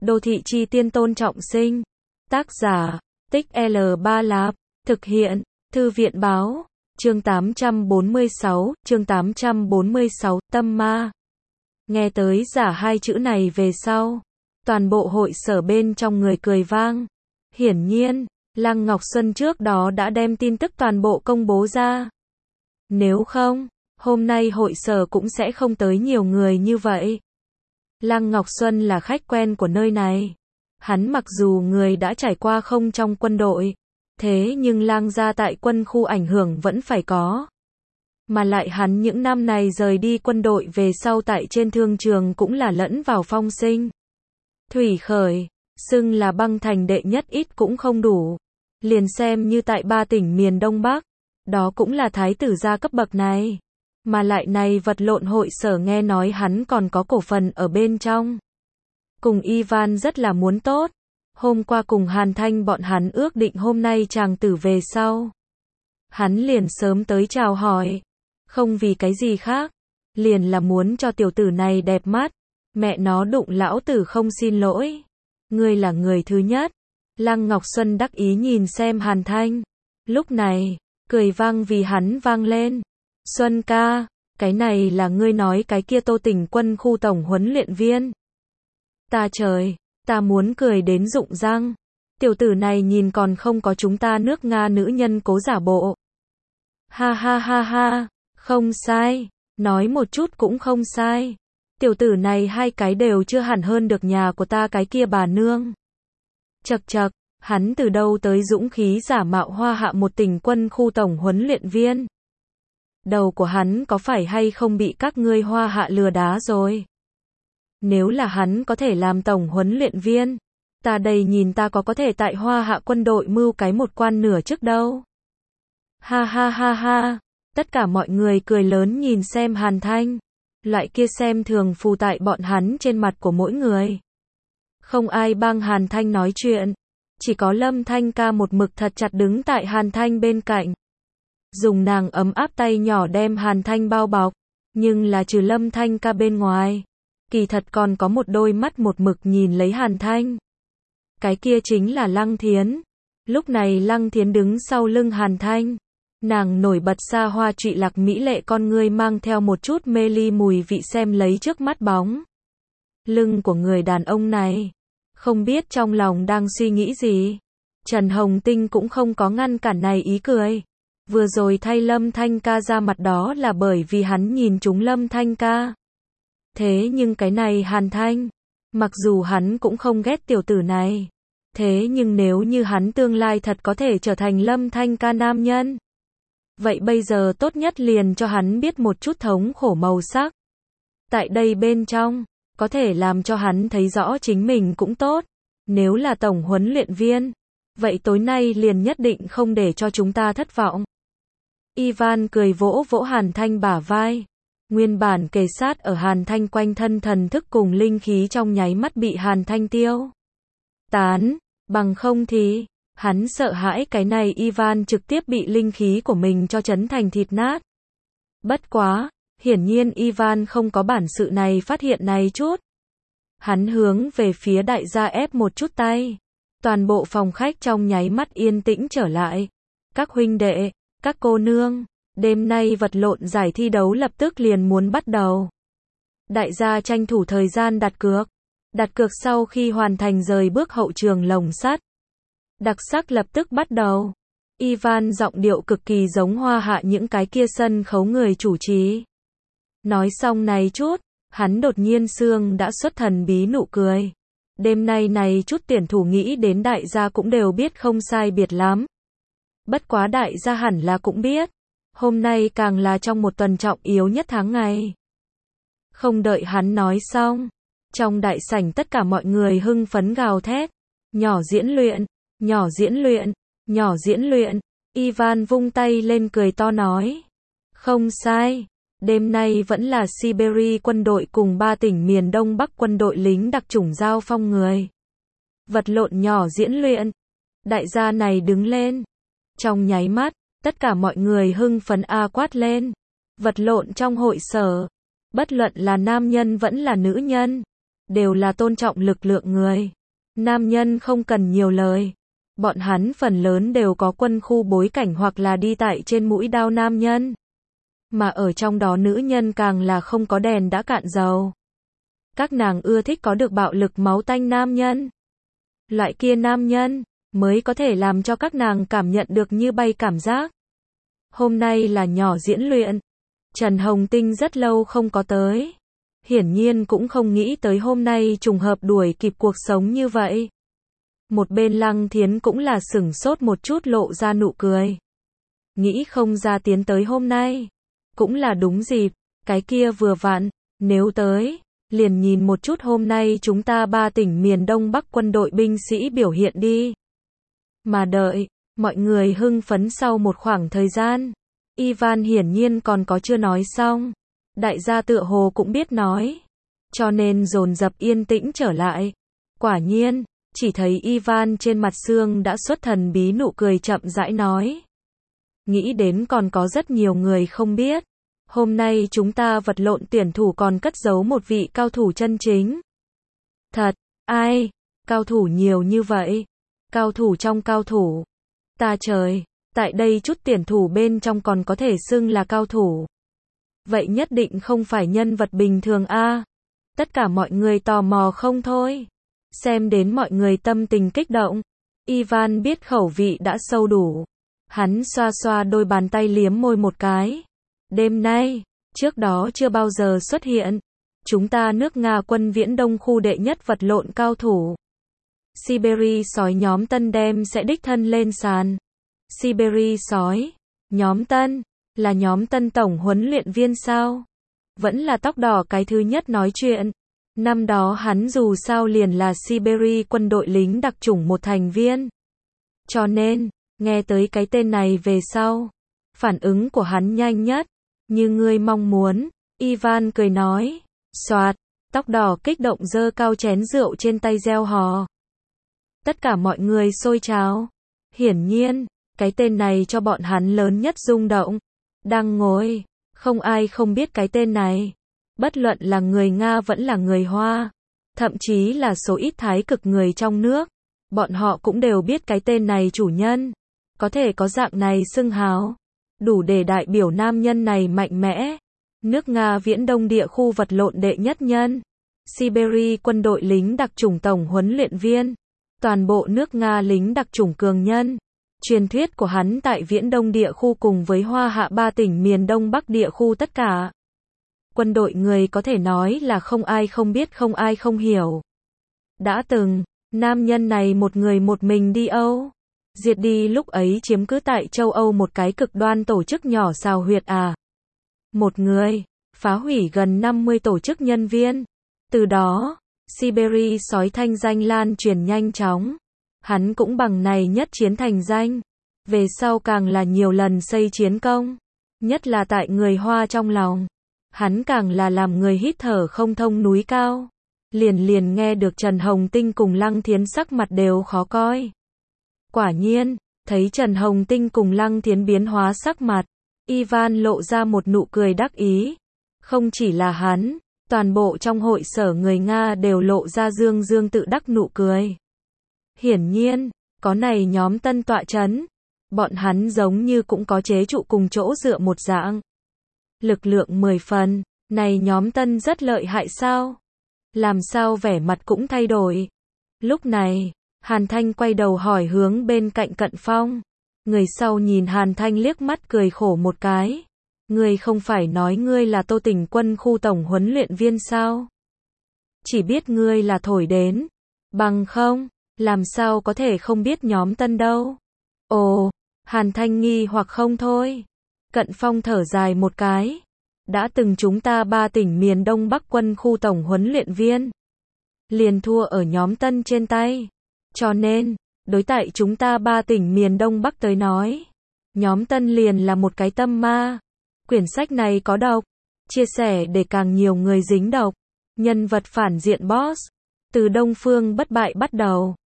Đô thị chi tiên Tôn Trọng Sinh. Tác giả, Tích L3 Lạp. Thực hiện, Thư viện báo. Chương 846, Tâm Ma. Nghe tới giả hai chữ này về sau, toàn bộ hội sở bên trong người cười vang. Hiển nhiên, Lăng Ngọc Xuân trước đó đã đem tin tức toàn bộ công bố ra. Nếu không, hôm nay hội sở cũng sẽ không tới nhiều người như vậy. Lăng Ngọc Xuân là khách quen của nơi này. Hắn mặc dù người đã trải qua không trong quân đội, thế nhưng Lăng gia tại quân khu ảnh hưởng vẫn phải có. Mà lại hắn những năm này rời đi quân đội về sau tại trên thương trường cũng là lẫn vào phong sinh. Thủy khởi, xưng là băng thành đệ nhất ít cũng không đủ. Liền xem như tại 3 tỉnh miền Đông Bắc, đó cũng là thái tử gia cấp bậc này. Mà lại này vật lộn hội sở nghe nói hắn còn có cổ phần ở bên trong. Cùng Ivan rất là muốn tốt. Hôm qua cùng Hàn Thanh bọn hắn ước định hôm nay chàng tử về sau. Hắn liền sớm tới chào hỏi. Không vì cái gì khác. Liền là muốn cho tiểu tử này đẹp mắt. Mẹ nó đụng lão tử không xin lỗi. Ngươi là người thứ nhất. Lăng Ngọc Xuân đắc ý nhìn xem Hàn Thanh. Lúc này, cười vang vì hắn vang lên. Xuân ca, cái này là ngươi nói cái kia Tô Tỉnh quân khu tổng huấn luyện viên. Ta trời, ta muốn cười đến rụng răng. Tiểu tử này nhìn còn không có chúng ta nước Nga nữ nhân cố giả bộ. Ha ha ha ha, không sai, nói một chút cũng không sai. Tiểu tử này hai cái đều chưa hẳn hơn được nhà của ta cái kia bà nương. Chậc chậc, hắn từ đâu tới dũng khí giả mạo Hoa Hạ một tỉnh quân khu tổng huấn luyện viên. Đầu của hắn có phải hay không bị các ngươi Hoa Hạ lừa đá rồi? Nếu là hắn có thể làm tổng huấn luyện viên, ta đây nhìn ta có thể tại Hoa Hạ quân đội mưu cái một quan nửa chức đâu. Ha ha ha ha, tất cả mọi người cười lớn nhìn xem Hàn Thanh. Loại kia xem thường phù tại bọn hắn trên mặt của mỗi người. Không ai bang Hàn Thanh nói chuyện. Chỉ có Lâm Thanh ca một mực thật chặt đứng tại Hàn Thanh bên cạnh. Dùng nàng ấm áp tay nhỏ đem Hàn Thanh bao bọc. Nhưng là trừ Lâm Thanh ca bên ngoài, kỳ thật còn có một đôi mắt một mực nhìn lấy Hàn Thanh. Cái kia chính là Lăng Thiến. Lúc này Lăng Thiến đứng sau lưng Hàn Thanh. Nàng nổi bật xa hoa trụy lạc mỹ lệ con ngươi mang theo một chút mê ly mùi vị xem lấy trước mắt bóng lưng của người đàn ông này. Không biết trong lòng đang suy nghĩ gì. Trần Hồng Tinh cũng không có ngăn cản này ý cười. Vừa rồi thay Lâm Thanh ca ra mặt đó là bởi vì hắn nhìn trúng Lâm Thanh ca. Thế nhưng cái này Hàn Thanh, mặc dù hắn cũng không ghét tiểu tử này, thế nhưng nếu như hắn tương lai thật có thể trở thành Lâm Thanh ca nam nhân, vậy bây giờ tốt nhất liền cho hắn biết một chút thống khổ màu sắc. Tại đây bên trong, có thể làm cho hắn thấy rõ chính mình cũng tốt. Nếu là tổng huấn luyện viên, vậy tối nay liền nhất định không để cho chúng ta thất vọng. Ivan cười vỗ vỗ Hàn Thanh bả vai. Nguyên bản kề sát ở Hàn Thanh quanh thân thần thức cùng linh khí trong nháy mắt bị Hàn Thanh tiêu tán, bằng không thì hắn sợ hãi cái này Ivan trực tiếp bị linh khí của mình cho chấn thành thịt nát. Bất quá, hiển nhiên Ivan không có bản sự này phát hiện này chút. Hắn hướng về phía đại gia ép một chút tay. Toàn bộ phòng khách trong nháy mắt yên tĩnh trở lại. Các huynh đệ, các cô nương, đêm nay vật lộn giải thi đấu lập tức liền muốn bắt đầu. Đại gia tranh thủ thời gian đặt cược. Đặt cược sau khi hoàn thành rời bước hậu trường lồng sắt. Đặc sắc lập tức bắt đầu. Ivan giọng điệu cực kỳ giống Hoa Hạ những cái kia sân khấu người chủ trì. Nói xong này chút, hắn đột nhiên xương đã xuất thần bí nụ cười. Đêm nay này chút tuyển thủ nghĩ đến đại gia cũng đều biết không sai biệt lắm. Bất quá đại gia hẳn là cũng biết. Hôm nay càng là trong một tuần trọng yếu nhất tháng ngày. Không đợi hắn nói xong. Trong đại sảnh tất cả mọi người hưng phấn gào thét. Nhỏ diễn luyện, nhỏ diễn luyện, nhỏ diễn luyện. Ivan vung tay lên cười to nói. Không sai. Đêm nay vẫn là Siberia quân đội cùng 3 tỉnh miền Đông Bắc quân đội lính đặc chủng giao phong người. Vật lộn nhỏ diễn luyện. Đại gia này đứng lên. Trong nháy mắt, tất cả mọi người hưng phấn quát lên. Vật lộn trong hội sở. Bất luận là nam nhân vẫn là nữ nhân. đều là tôn trọng lực lượng người. Nam nhân không cần nhiều lời. Bọn hắn phần lớn đều có quân khu bối cảnh hoặc là đi tại trên mũi đao nam nhân. Mà ở trong đó nữ nhân càng là không có đèn đã cạn dầu. Các nàng ưa thích có được bạo lực máu tanh nam nhân. Loại kia nam nhân mới có thể làm cho các nàng cảm nhận được như bay cảm giác. Hôm nay là nhỏ diễn luyện. Trần Hồng Tinh rất lâu không có tới. Hiển nhiên cũng không nghĩ tới hôm nay trùng hợp đuổi kịp cuộc sống như vậy. Một bên Lăng Thiến cũng là sửng sốt một chút lộ ra nụ cười. Nghĩ không ra tiến tới hôm nay. Cũng là đúng dịp, cái kia vừa vặn, nếu tới, liền nhìn một chút hôm nay chúng ta 3 tỉnh miền Đông Bắc quân đội binh sĩ biểu hiện đi. Mà đợi, mọi người hưng phấn sau một khoảng thời gian. Ivan hiển nhiên còn có chưa nói xong. Đại gia tựa hồ cũng biết nói. Cho nên dồn dập yên tĩnh trở lại. Quả nhiên, chỉ thấy Ivan trên mặt xương đã xuất thần bí nụ cười chậm rãi nói. Nghĩ đến còn có rất nhiều người không biết. Hôm nay chúng ta vật lộn tuyển thủ còn cất giấu một vị cao thủ chân chính. Thật, ai? Cao thủ nhiều như vậy. Cao thủ trong cao thủ. Ta trời, tại đây chút tuyển thủ bên trong còn có thể xưng là cao thủ. Vậy nhất định không phải nhân vật bình thường a. Tất cả mọi người tò mò không thôi. Xem đến mọi người tâm tình kích động. Ivan biết khẩu vị đã sâu đủ. Hắn xoa xoa đôi bàn tay liếm môi một cái. Đêm nay, trước đó chưa bao giờ xuất hiện. Chúng ta nước Nga quân Viễn Đông khu đệ nhất vật lộn cao thủ. Siberia sói nhóm Tân đem sẽ đích thân lên sàn. Siberia sói, nhóm Tân, là nhóm Tân tổng huấn luyện viên sao? Vẫn là tóc đỏ cái thứ nhất nói chuyện. Năm đó hắn dù sao liền là Siberia quân đội lính đặc chủng một thành viên. Cho nên, nghe tới cái tên này về sau, phản ứng của hắn nhanh nhất. Như ngươi mong muốn, Ivan cười nói. Soạt, tóc đỏ kích động giơ cao chén rượu trên tay reo hò. Tất cả mọi người xôi trào. Hiển nhiên, cái tên này cho bọn hắn lớn nhất rung động. Đang ngồi, không ai không biết cái tên này. Bất luận là người Nga vẫn là người Hoa. Thậm chí là số ít thái cực người trong nước. Bọn họ cũng đều biết cái tên này chủ nhân. Có thể có dạng này xưng hào. Đủ để đại biểu nam nhân này mạnh mẽ. Nước Nga Viễn Đông địa khu vật lộn đệ nhất nhân. Siberia quân đội lính đặc chủng tổng huấn luyện viên. Toàn bộ nước Nga lính đặc chủng cường nhân. Truyền thuyết của hắn tại Viễn Đông địa khu cùng với Hoa Hạ 3 tỉnh miền Đông Bắc địa khu tất cả. Quân đội người có thể nói là không ai không biết không ai không hiểu. Đã từng, nam nhân này một người một mình đi Âu. Diệt đi lúc ấy chiếm cứ tại châu Âu một cái cực đoan tổ chức nhỏ xào huyệt à. Một người, phá hủy gần 50 tổ chức nhân viên. Từ đó, Siberia sói thanh danh lan truyền nhanh chóng. Hắn cũng bằng này nhất chiến thành danh. Về sau càng là nhiều lần xây chiến công. Nhất là tại người Hoa trong lòng. Hắn càng là làm người hít thở không thông núi cao. Liền nghe được Trần Hồng Tinh cùng Lăng Thiến sắc mặt đều khó coi. Quả nhiên, thấy Trần Hồng Tinh cùng Lăng Thiến biến hóa sắc mặt. Ivan lộ ra một nụ cười đắc ý. Không chỉ là hắn, toàn bộ trong hội sở người Nga đều lộ ra dương dương tự đắc nụ cười. Hiển nhiên, có này nhóm Tân tọa chấn. Bọn hắn giống như cũng có chế trụ cùng chỗ dựa một dạng. Lực lượng 10 phần, này nhóm Tân rất lợi hại sao? Làm sao vẻ mặt cũng thay đổi? Lúc này, Hàn Thanh quay đầu hỏi hướng bên cạnh Cận Phong. Người sau nhìn Hàn Thanh liếc mắt cười khổ một cái. Ngươi không phải nói ngươi là Tô Tỉnh quân khu tổng huấn luyện viên sao? Chỉ biết ngươi là thổi đến. Bằng không, làm sao có thể không biết nhóm Tân đâu? Ồ, Hàn Thanh nghi hoặc không thôi. Cận Phong thở dài một cái. Đã từng chúng ta 3 tỉnh miền Đông Bắc quân khu tổng huấn luyện viên. Liền thua ở nhóm Tân trên tay. Cho nên, đối tại chúng ta 3 tỉnh miền Đông Bắc tới nói. Nhóm Tân liền là một cái tâm ma. Quyển sách này có độc. Chia sẻ để càng nhiều người dính độc. Nhân vật phản diện boss. Từ Đông Phương bất bại bắt đầu.